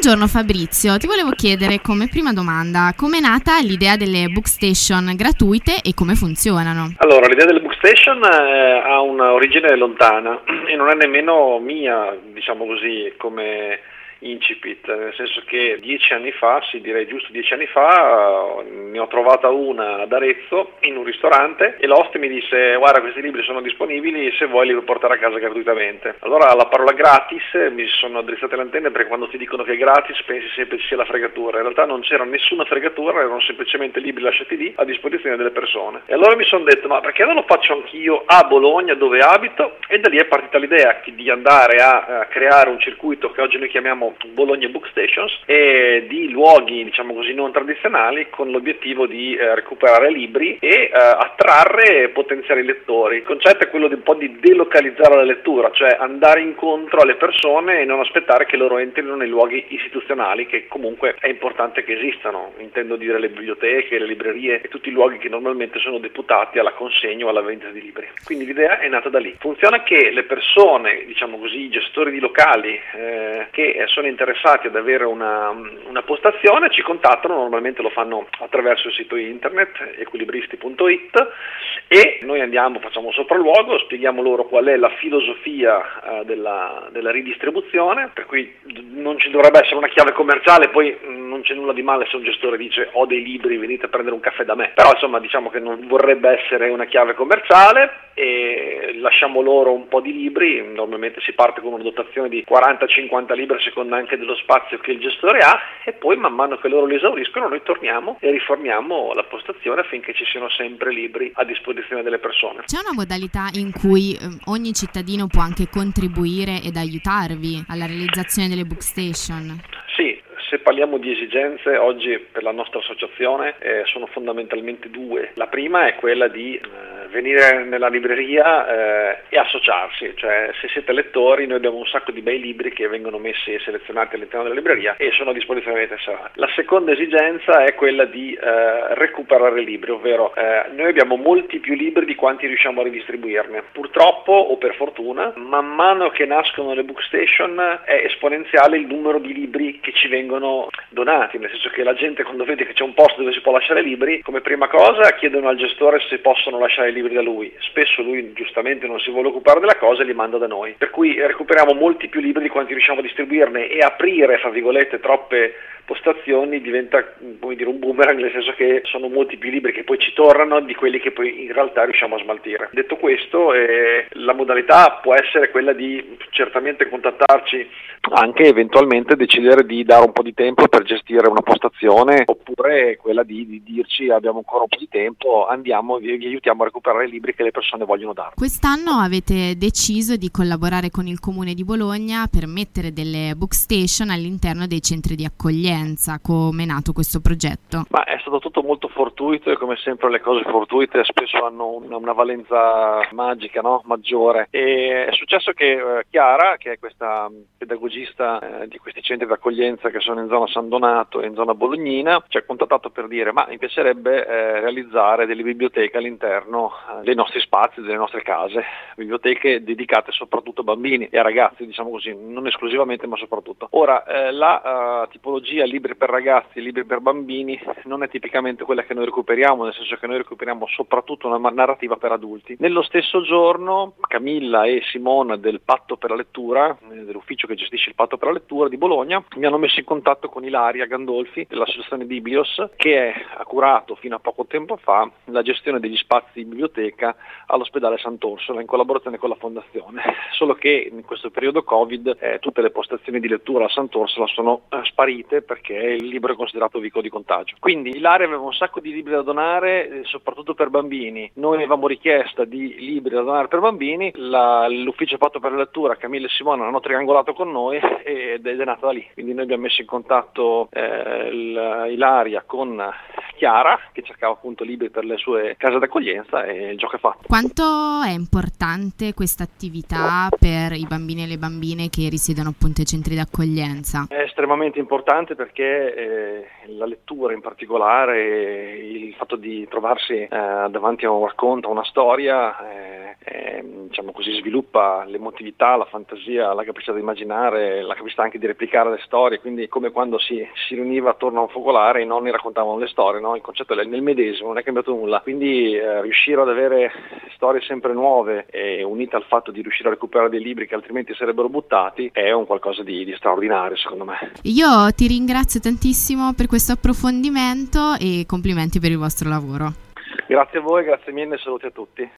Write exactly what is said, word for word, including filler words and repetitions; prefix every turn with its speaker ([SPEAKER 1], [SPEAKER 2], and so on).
[SPEAKER 1] Buongiorno Fabrizio, ti volevo chiedere come prima domanda, come è nata l'idea delle Bookstation gratuite e come funzionano?
[SPEAKER 2] Allora, l'idea delle Bookstation eh, ha un'origine lontana e non è nemmeno mia, diciamo così, come incipit, nel senso che dieci anni fa, sì direi giusto dieci anni fa, ne ho trovata una ad Arezzo in un ristorante e l'host mi disse: guarda, questi libri sono disponibili, se vuoi li puoi portare a casa gratuitamente. Allora la parola gratis mi sono drizzate le antenne, perché quando ti dicono che è gratis pensi sempre ci sia la fregatura. In realtà non c'era nessuna fregatura, erano semplicemente libri lasciati lì a disposizione delle persone. E allora mi sono detto: ma perché non lo faccio anch'io a Bologna, dove abito? E da lì è partita l'idea di andare a, a creare un circuito che oggi noi chiamiamo Bologna Bookstations, e di luoghi, diciamo così, non tradizionali, con l'obiettivo di eh, recuperare libri e eh, attrarre potenziali lettori. Il concetto è quello di un po' di delocalizzare la lettura, cioè andare incontro alle persone e non aspettare che loro entrino nei luoghi istituzionali, che comunque è importante che esistano, intendo dire le biblioteche, le librerie e tutti i luoghi che normalmente sono deputati alla consegna o alla vendita di libri. Quindi l'idea è nata da lì. Funziona che le persone, diciamo così, i gestori di locali eh, che sono interessati ad avere una, una postazione ci contattano, normalmente lo fanno attraverso il sito internet equilibristi punto it, e noi andiamo, facciamo sopralluogo, spieghiamo loro qual è la filosofia eh, della, della ridistribuzione, per cui non ci dovrebbe essere una chiave commerciale, poi mh, non c'è nulla di male se un gestore dice: ho dei libri, venite a prendere un caffè da me, però insomma diciamo che non vorrebbe essere una chiave commerciale, e lasciamo loro un po' di libri. Normalmente si parte con una dotazione di quaranta cinquanta libri a seconda anche dello spazio che il gestore ha, e poi man mano che loro li esauriscono noi torniamo e riforniamo la postazione affinché ci siano sempre libri a disposizione delle persone.
[SPEAKER 1] C'è una modalità in cui eh, ogni cittadino può anche contribuire ed aiutarvi alla realizzazione delle Bookstation?
[SPEAKER 2] Sì. Se parliamo di esigenze oggi per la nostra associazione eh, sono fondamentalmente due. La prima è quella di eh, venire nella libreria eh, e associarsi, cioè se siete lettori noi abbiamo un sacco di bei libri che vengono messi e selezionati all'interno della libreria e sono a disposizione dei tesserati. La seconda esigenza è quella di eh, recuperare libri, ovvero eh, noi abbiamo molti più libri di quanti riusciamo a ridistribuirne. Purtroppo o per fortuna, man mano che nascono le Bookstation è esponenziale il numero di libri che ci vengono donati, nel senso che la gente, quando vede che c'è un posto dove si può lasciare libri, come prima cosa chiedono al gestore se possono lasciare i libri da lui. Spesso lui giustamente non si vuole occupare della cosa e li manda da noi, per cui recuperiamo molti più libri di quanti riusciamo a distribuirne, e aprire, fra virgolette, troppe postazioni diventa, come dire, un boomerang, nel senso che sono molti più libri che poi ci tornano di quelli che poi in realtà riusciamo a smaltire. Detto questo, eh, la modalità può essere quella di certamente contattarci, anche eventualmente decidere di dare un po' di tempo per gestire una postazione, oppure quella di, di dirci: abbiamo ancora un po' di tempo, andiamo e vi aiutiamo a recuperare i libri che le persone vogliono dare.
[SPEAKER 1] Quest'anno avete deciso di collaborare con il Comune di Bologna per mettere delle Bookstation all'interno dei centri di accoglienza. Come è nato questo progetto?
[SPEAKER 2] Ma è stato tutto molto fortuito, e come sempre le cose fortuite spesso hanno una, una valenza magica, no? Maggiore. E è successo che eh, Chiara, che è questa pedagogista eh, di questi centri di accoglienza che sono in zona San Donato e in zona bolognina, ci ha contattato per dire: ma mi piacerebbe eh, realizzare delle biblioteche all'interno eh, dei nostri spazi, delle nostre case, biblioteche dedicate soprattutto a bambini e a ragazzi, diciamo così, non esclusivamente ma soprattutto. Ora eh, la uh, tipologia libri per ragazzi e libri per bambini non è tipicamente quella che noi recuperiamo, nel senso che noi recuperiamo soprattutto una narrativa per adulti. Nello stesso giorno Camilla e Simona del Patto per la Lettura, dell'ufficio che gestisce il Patto per la Lettura di Bologna, mi hanno messo in contatto con Ilaria Gandolfi dell'associazione Biblios, che ha curato fino a poco tempo fa la gestione degli spazi di biblioteca all'ospedale Sant'Orsola in collaborazione con la fondazione. Solo che in questo periodo Covid eh, tutte le postazioni di lettura a Sant'Orsola sono eh, sparite, perché il libro è considerato veicolo di contagio. Quindi Ilaria aveva un sacco di libri da donare, eh, soprattutto per bambini. Noi avevamo richiesta di libri da donare per bambini, la, l'ufficio Patto per la Lettura, Camilla e Simona hanno triangolato con noi ed è nata da lì. Quindi noi abbiamo messo in contatto eh, il, Ilaria con Chiara, che cercava appunto libri per le sue case d'accoglienza, e il gioco è fatto.
[SPEAKER 1] Quanto è importante questa attività per i bambini e le bambine che risiedono appunto ai centri d'accoglienza?
[SPEAKER 2] È estremamente importante, perché eh, la lettura in particolare, il fatto di trovarsi eh, davanti a un racconto, a una storia, eh, eh, diciamo così, sviluppa l'emotività, la fantasia, la capacità di immaginare, la capacità anche di replicare le storie, quindi come quando si, si riuniva attorno a un focolare, i nonni raccontavano le storie, no? Il concetto è nel medesimo, non è cambiato nulla, quindi eh, riuscire ad avere storie sempre nuove e unite al fatto di riuscire a recuperare dei libri che altrimenti sarebbero buttati è un qualcosa di, di straordinario, secondo me.
[SPEAKER 1] Io ti ringrazio tantissimo per questo approfondimento e complimenti per il vostro lavoro.
[SPEAKER 2] Grazie a voi, grazie mille e saluti a tutti.